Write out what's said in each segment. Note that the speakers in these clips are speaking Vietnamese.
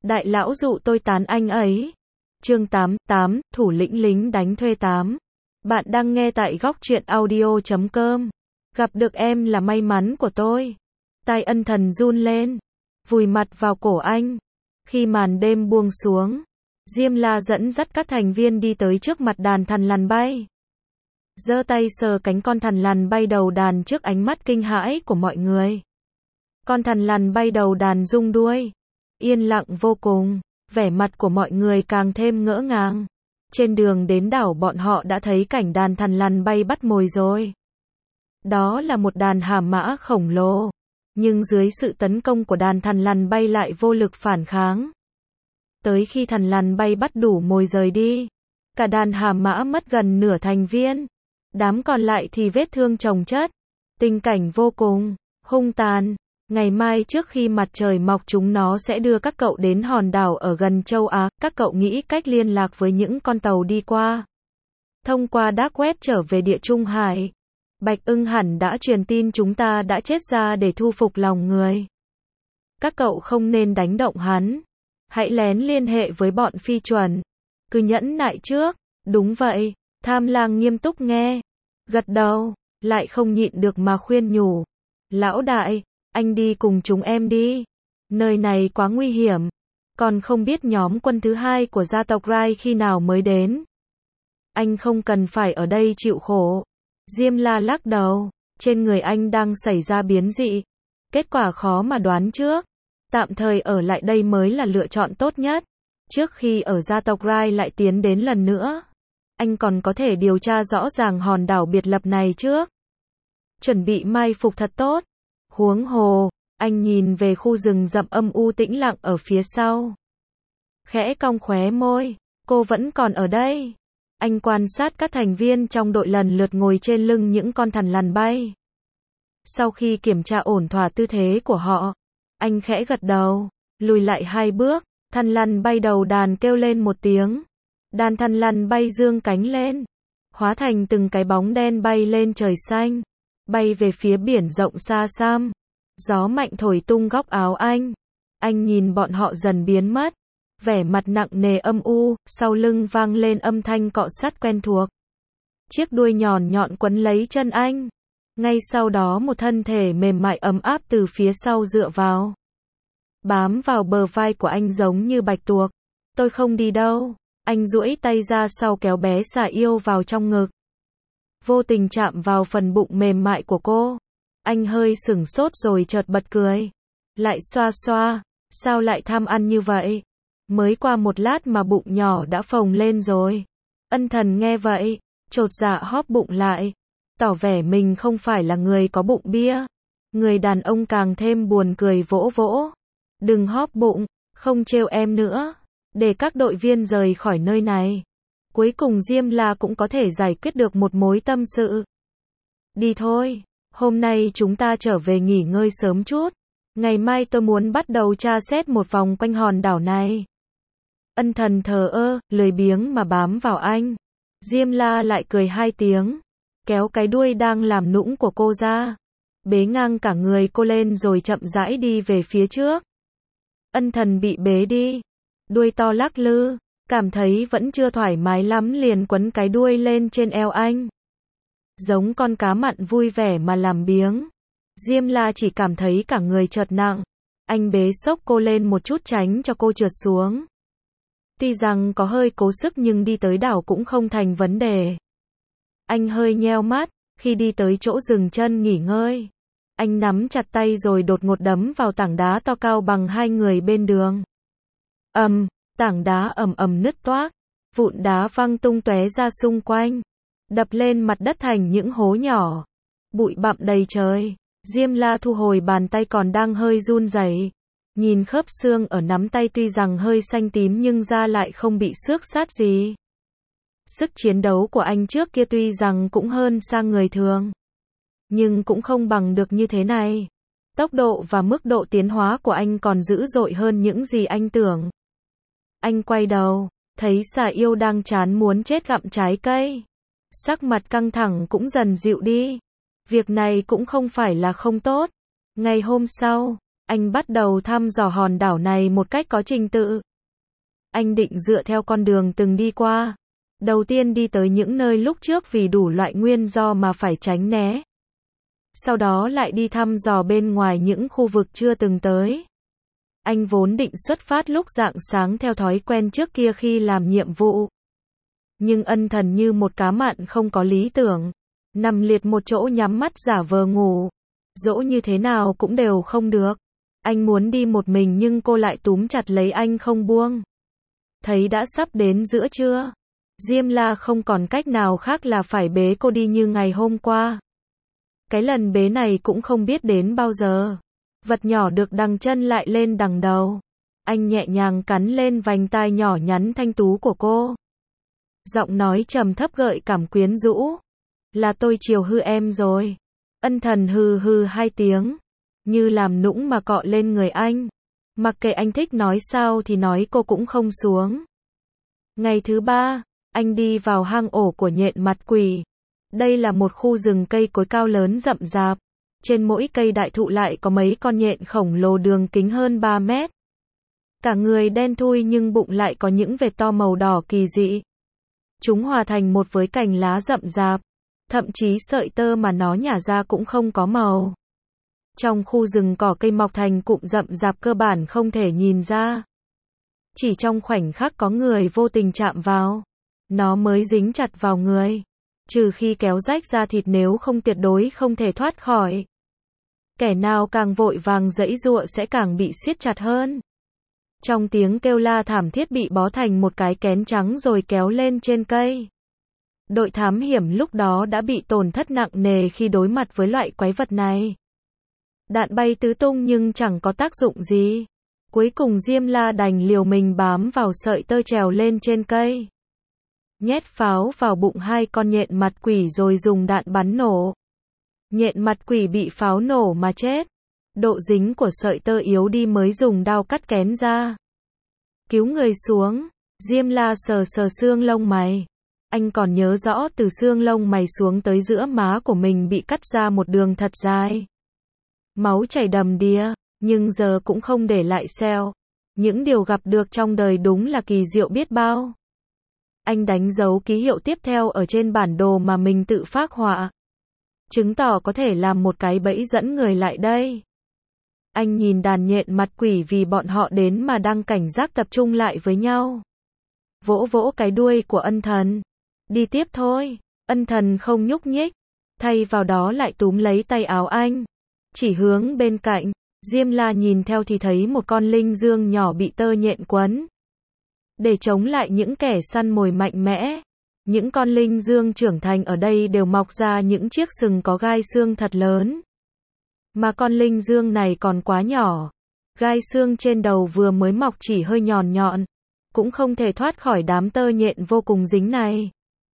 Đại lão dụ tôi tán anh ấy. Chương 88, thủ lĩnh lính đánh thuê 8. Bạn đang nghe tại góc truyện audio.com. Gặp được em là may mắn của tôi. Tai Ân Thần run lên, vùi mặt vào cổ anh. Khi màn đêm buông xuống, Diêm La dẫn dắt các thành viên đi tới trước mặt đàn thằn lằn bay. Giơ tay sờ cánh con thằn lằn bay đầu đàn trước ánh mắt kinh hãi của mọi người. Con thằn lằn bay đầu đàn rung đuôi, yên lặng vô cùng, vẻ mặt của mọi người càng thêm ngỡ ngàng. Trên đường đến đảo bọn họ đã thấy cảnh đàn thằn lằn bay bắt mồi rồi. Đó là một đàn hà mã khổng lồ, nhưng dưới sự tấn công của đàn thằn lằn bay lại vô lực phản kháng. Tới khi thằn lằn bay bắt đủ mồi rời đi, cả đàn hà mã mất gần nửa thành viên. Đám còn lại thì vết thương chồng chất, tình cảnh vô cùng hung tàn. Ngày mai trước khi mặt trời mọc chúng nó sẽ đưa các cậu đến hòn đảo ở gần châu Á. Các cậu nghĩ cách liên lạc với những con tàu đi qua. Thông qua dark web trở về địa Trung Hải. Bạch Ưng hẳn đã truyền tin chúng ta đã chết ra để thu phục lòng người. Các cậu không nên đánh động hắn. Hãy lén liên hệ với bọn phi chuẩn. Cứ nhẫn nại trước. Đúng vậy. Tham Lang nghiêm túc nghe. Gật đầu. Lại không nhịn được mà khuyên nhủ. Lão đại, anh đi cùng chúng em đi. Nơi này quá nguy hiểm. Còn không biết nhóm quân thứ hai của gia tộc Rai khi nào mới đến. Anh không cần phải ở đây chịu khổ. Diêm La lắc đầu. Trên người anh đang xảy ra biến dị. Kết quả khó mà đoán trước. Tạm thời ở lại đây mới là lựa chọn tốt nhất. Trước khi ở gia tộc Rai lại tiến đến lần nữa, anh còn có thể điều tra rõ ràng hòn đảo biệt lập này trước. Chuẩn bị mai phục thật tốt. Huống hồ, anh nhìn về khu rừng rậm âm u tĩnh lặng ở phía sau. Khẽ cong khóe môi, cô vẫn còn ở đây. Anh quan sát các thành viên trong đội lần lượt ngồi trên lưng những con thằn lằn bay. Sau khi kiểm tra ổn thỏa tư thế của họ, anh khẽ gật đầu, lùi lại 2 bước, thằn lằn bay đầu đàn kêu lên một tiếng. Đàn thằn lằn bay dương cánh lên, hóa thành từng cái bóng đen bay lên trời xanh, bay về phía biển rộng xa xăm. Gió mạnh thổi tung góc áo anh. Anh nhìn bọn họ dần biến mất, vẻ mặt nặng nề âm u, sau lưng vang lên âm thanh cọ sát quen thuộc. Chiếc đuôi nhọn nhọn quấn lấy chân anh. Ngay sau đó một thân thể mềm mại ấm áp từ phía sau dựa vào, bám vào bờ vai của anh giống như bạch tuộc. Tôi không đi đâu. Anh duỗi tay ra sau kéo bé xà yêu vào trong ngực. Vô tình chạm vào phần bụng mềm mại của cô. Anh hơi sửng sốt rồi chợt bật cười. Lại xoa xoa. Sao lại tham ăn như vậy? Mới qua một lát mà bụng nhỏ đã phồng lên rồi. Ân Thần nghe vậy, chột dạ hóp bụng lại. Tỏ vẻ mình không phải là người có bụng bia. Người đàn ông càng thêm buồn cười vỗ vỗ. Đừng hóp bụng, không trêu em nữa. Để các đội viên rời khỏi nơi này. Cuối cùng Diêm La cũng có thể giải quyết được một mối tâm sự. Đi thôi, hôm nay chúng ta trở về nghỉ ngơi sớm chút. Ngày mai tôi muốn bắt đầu tra xét một vòng quanh hòn đảo này. Ân Thần thờ ơ, lười biếng mà bám vào anh. Diêm La lại cười 2 tiếng, kéo cái đuôi đang làm nũng của cô ra, bế ngang cả người cô lên rồi chậm rãi đi về phía trước. Ân Thần bị bế đi, đuôi to lắc lư, cảm thấy vẫn chưa thoải mái lắm liền quấn cái đuôi lên trên eo anh. Giống con cá mặn vui vẻ mà làm biếng. Diêm La chỉ cảm thấy cả người chợt nặng. Anh bế xốc cô lên một chút tránh cho cô trượt xuống. Tuy rằng có hơi cố sức nhưng đi tới đảo cũng không thành vấn đề. Anh hơi nheo mắt, khi đi tới chỗ dừng chân nghỉ ngơi. Anh nắm chặt tay rồi đột ngột đấm vào tảng đá to cao bằng 2 người bên đường. Tảng đá ầm ầm nứt toác, vụn đá văng tung tóe ra xung quanh, đập lên mặt đất thành những hố nhỏ. Bụi bặm đầy trời. Diêm La thu hồi bàn tay còn đang hơi run rẩy. Nhìn khớp xương ở nắm tay tuy rằng hơi xanh tím nhưng da lại không bị xước sát gì. Sức chiến đấu của anh trước kia tuy rằng cũng hơn xa người thường, nhưng cũng không bằng được như thế này. Tốc độ và mức độ tiến hóa của anh còn dữ dội hơn những gì anh tưởng. Anh quay đầu, thấy xà yêu đang chán muốn chết gặm trái cây. Sắc mặt căng thẳng cũng dần dịu đi. Việc này cũng không phải là không tốt. Ngày hôm sau, Anh bắt đầu thăm dò hòn đảo này một cách có trình tự. Anh định dựa theo con đường từng đi qua. Đầu tiên đi tới những nơi lúc trước vì đủ loại nguyên do mà phải tránh né. Sau đó lại đi thăm dò bên ngoài những khu vực chưa từng tới. Anh vốn định xuất phát lúc rạng sáng theo thói quen trước kia khi làm nhiệm vụ. Nhưng ân thần như một cá mặn không có lý tưởng. Nằm liệt một chỗ nhắm mắt giả vờ ngủ. Dỗ như thế nào cũng đều không được. Anh muốn đi một mình nhưng cô lại túm chặt lấy anh không buông. Thấy đã sắp đến giữa trưa. Diêm La không còn cách nào khác là phải bế cô đi như ngày hôm qua. Cái lần bế này cũng không biết đến bao giờ. Vật nhỏ được đằng chân lại lên đằng đầu. Anh nhẹ nhàng cắn lên vành tai nhỏ nhắn thanh tú của cô. Giọng nói trầm thấp gợi cảm quyến rũ. Là tôi chiều hư em rồi. Ân thần hừ hừ 2 tiếng. Như làm nũng mà cọ lên người anh. Mặc kệ anh thích nói sao thì nói, cô cũng không xuống. Ngày thứ 3, anh đi vào hang ổ của nhện mặt quỷ. Đây là một khu rừng cây cối cao lớn rậm rạp. Trên mỗi cây đại thụ lại có mấy con nhện khổng lồ đường kính hơn 3 mét. Cả người đen thui nhưng bụng lại có những vệt to màu đỏ kỳ dị. Chúng hòa thành một với cành lá rậm rạp. Thậm chí sợi tơ mà nó nhả ra cũng không có màu. Trong khu rừng cỏ cây mọc thành cụm rậm rạp cơ bản không thể nhìn ra. Chỉ trong khoảnh khắc có người vô tình chạm vào, nó mới dính chặt vào người. Trừ khi kéo rách da thịt, nếu không tuyệt đối không thể thoát khỏi. Kẻ nào càng vội vàng giãy giụa sẽ càng bị siết chặt hơn. Trong tiếng kêu la thảm thiết bị bó thành một cái kén trắng rồi kéo lên trên cây. Đội thám hiểm lúc đó đã bị tổn thất nặng nề khi đối mặt với loại quái vật này. Đạn bay tứ tung nhưng chẳng có tác dụng gì. Cuối cùng Diêm La đành liều mình bám vào sợi tơ trèo lên trên cây. Nhét pháo vào bụng 2 con nhện mặt quỷ rồi dùng đạn bắn nổ. Nhện mặt quỷ bị pháo nổ mà chết. Độ dính của sợi tơ yếu đi mới dùng đao cắt kén ra. Cứu người xuống. Diêm La sờ sờ xương lông mày. Anh còn nhớ rõ từ xương lông mày xuống tới giữa má của mình bị cắt ra một đường thật dài. Máu chảy đầm đìa, nhưng giờ cũng không để lại sẹo. Những điều gặp được trong đời đúng là kỳ diệu biết bao. Anh đánh dấu ký hiệu tiếp theo ở trên bản đồ mà mình tự phác họa. Chứng tỏ có thể làm một cái bẫy dẫn người lại đây. Anh nhìn đàn nhện mặt quỷ vì bọn họ đến mà đang cảnh giác tập trung lại với nhau. Vỗ vỗ cái đuôi của ân thần. Đi tiếp thôi. Ân thần không nhúc nhích. Thay vào đó lại túm lấy tay áo anh. Chỉ hướng bên cạnh. Diêm La nhìn theo thì thấy một con linh dương nhỏ bị tơ nhện quấn. Để chống lại những kẻ săn mồi mạnh mẽ. Những con linh dương trưởng thành ở đây đều mọc ra những chiếc sừng có gai xương thật lớn. Mà con linh dương này còn quá nhỏ. Gai xương trên đầu vừa mới mọc chỉ hơi nhọn nhọn. Cũng không thể thoát khỏi đám tơ nhện vô cùng dính này.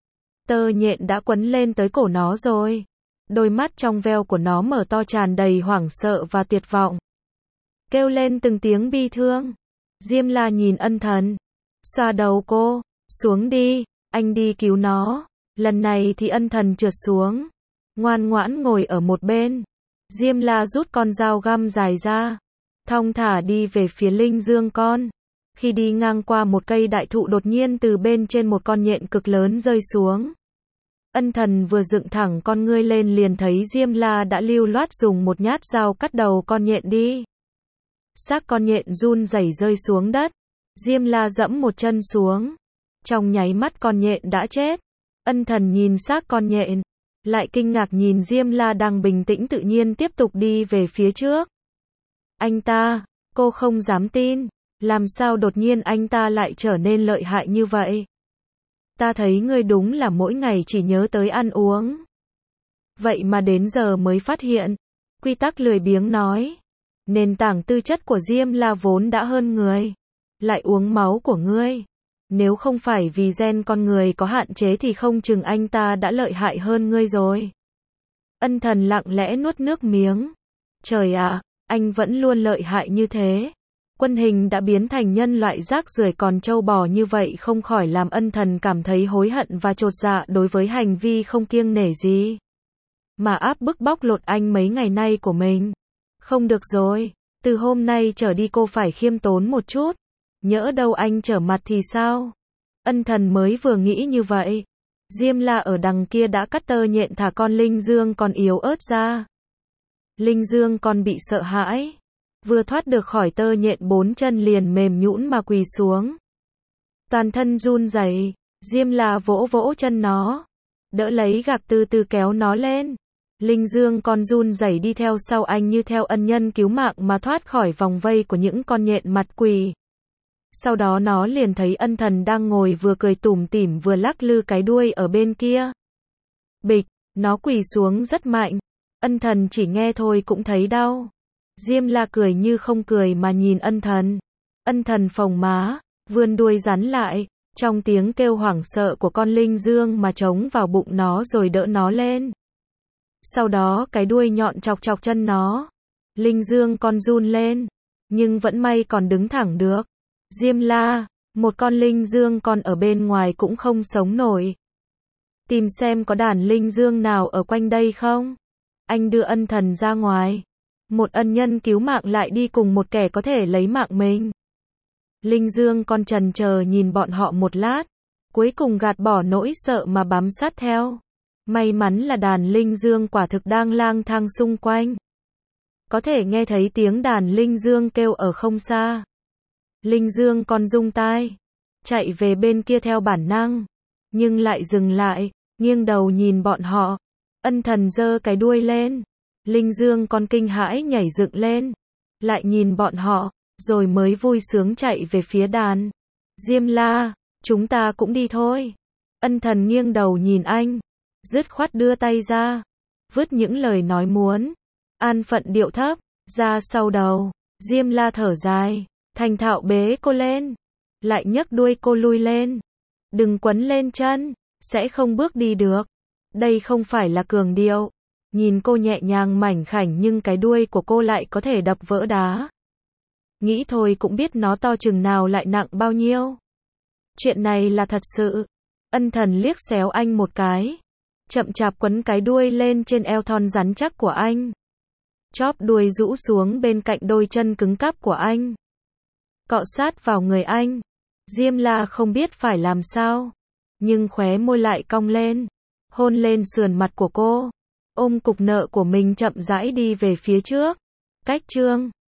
Tơ nhện đã quấn lên tới cổ nó rồi. Đôi mắt trong veo của nó mở to tràn đầy hoảng sợ và tuyệt vọng. Kêu lên từng tiếng bi thương. Diêm La nhìn ân thần. Xoa đầu cô. Xuống đi. Anh đi cứu nó. Lần này thì ân thần trượt xuống. Ngoan ngoãn ngồi ở một bên. Diêm La rút con dao găm dài ra. Thong thả đi về phía linh dương con. Khi đi ngang qua một cây đại thụ đột nhiên từ bên trên một con nhện cực lớn rơi xuống. Ân thần vừa dựng thẳng con ngươi lên liền thấy Diêm La đã lưu loát dùng một nhát dao cắt đầu con nhện đi. Xác con nhện run rẩy rơi xuống đất. Diêm La dẫm một chân xuống. Trong nháy mắt con nhện đã chết. Ân thần nhìn xác con nhện. Lại kinh ngạc nhìn Diêm La đang bình tĩnh tự nhiên tiếp tục đi về phía trước. Anh ta, cô không dám tin. Làm sao đột nhiên anh ta lại trở nên lợi hại như vậy? Ta thấy ngươi đúng là mỗi ngày chỉ nhớ tới ăn uống. Vậy mà đến giờ mới phát hiện. Quy tắc lười biếng nói. Nền tảng tư chất của Diêm La vốn đã hơn người. Lại uống máu của ngươi. Nếu không phải vì gen con người có hạn chế thì không chừng anh ta đã lợi hại hơn ngươi rồi. Ân thần lặng lẽ nuốt nước miếng. Trời ạ, anh vẫn luôn lợi hại như thế. Quân hình đã biến thành nhân loại rác rưởi còn trâu bò như vậy không khỏi làm ân thần cảm thấy hối hận và chột dạ đối với hành vi không kiêng nể gì. Mà áp bức bóc lột anh mấy ngày nay của mình. Không được rồi, Từ hôm nay trở đi cô phải khiêm tốn một chút. Nhỡ đâu anh trở mặt thì sao? Ân Thần mới vừa nghĩ như vậy. Diêm La ở đằng kia đã cắt tơ nhện thả con Linh Dương còn yếu ớt ra. Linh Dương còn bị sợ hãi. Vừa thoát được khỏi tơ nhện 4 chân liền mềm nhũn mà quỳ xuống. Toàn thân run rẩy, Diêm La vỗ vỗ chân nó. Đỡ lấy gạc từ từ kéo nó lên. Linh Dương còn run rẩy đi theo sau anh như theo ân nhân cứu mạng mà thoát khỏi vòng vây của những con nhện mặt quỳ. Sau đó nó liền thấy Ân Thần đang ngồi vừa cười tủm tỉm vừa lắc lư cái đuôi ở bên kia. Bịch, nó quỳ xuống rất mạnh. Ân Thần chỉ nghe thôi cũng thấy đau. Diêm La cười như không cười mà nhìn Ân Thần. Ân Thần phồng má, vươn đuôi rắn lại, trong tiếng kêu hoảng sợ của con Linh Dương mà trống vào bụng nó rồi đỡ nó lên. Sau đó cái đuôi nhọn chọc chọc chân nó. Linh Dương con run lên, nhưng vẫn may còn đứng thẳng được. Diêm La, một con Linh Dương con ở bên ngoài cũng không sống nổi. Tìm xem có đàn Linh Dương nào ở quanh đây không? Anh đưa Ân Thần ra ngoài. Một ân nhân cứu mạng lại đi cùng một kẻ có thể lấy mạng mình. Linh Dương con chần chờ nhìn bọn họ một lát, cuối cùng gạt bỏ nỗi sợ mà bám sát theo. May mắn là đàn Linh Dương quả thực đang lang thang xung quanh. Có thể nghe thấy tiếng đàn Linh Dương kêu ở không xa. Linh Dương con rung tai, chạy về bên kia theo bản năng, nhưng lại dừng lại, nghiêng đầu nhìn bọn họ. Ân Thần giơ cái đuôi lên. Linh Dương con kinh hãi nhảy dựng lên, lại nhìn bọn họ, rồi mới vui sướng chạy về phía đàn. Diêm La, chúng ta cũng đi thôi. Ân Thần nghiêng đầu nhìn anh, dứt khoát đưa tay ra, vứt những lời nói muốn an phận điệu thấp ra sau đầu. Diêm La thở dài, thành thạo bế cô lên, lại nhấc đuôi cô lui lên. Đừng quấn lên chân, sẽ không bước đi được. Đây không phải là cường điệu. Nhìn cô nhẹ nhàng mảnh khảnh nhưng cái đuôi của cô lại có thể đập vỡ đá. Nghĩ thôi cũng biết nó to chừng nào lại nặng bao nhiêu. Chuyện này là thật sự. Ân Thần liếc xéo anh một cái, chậm chạp quấn cái đuôi lên trên eo thon rắn chắc của anh. Chóp đuôi rũ xuống bên cạnh đôi chân cứng cáp của anh, cọ sát vào người anh. Diêm La không biết phải làm sao, nhưng khóe môi lại cong lên, hôn lên sườn mặt của cô, ôm cục nợ của mình chậm rãi đi về phía trước. Cách chương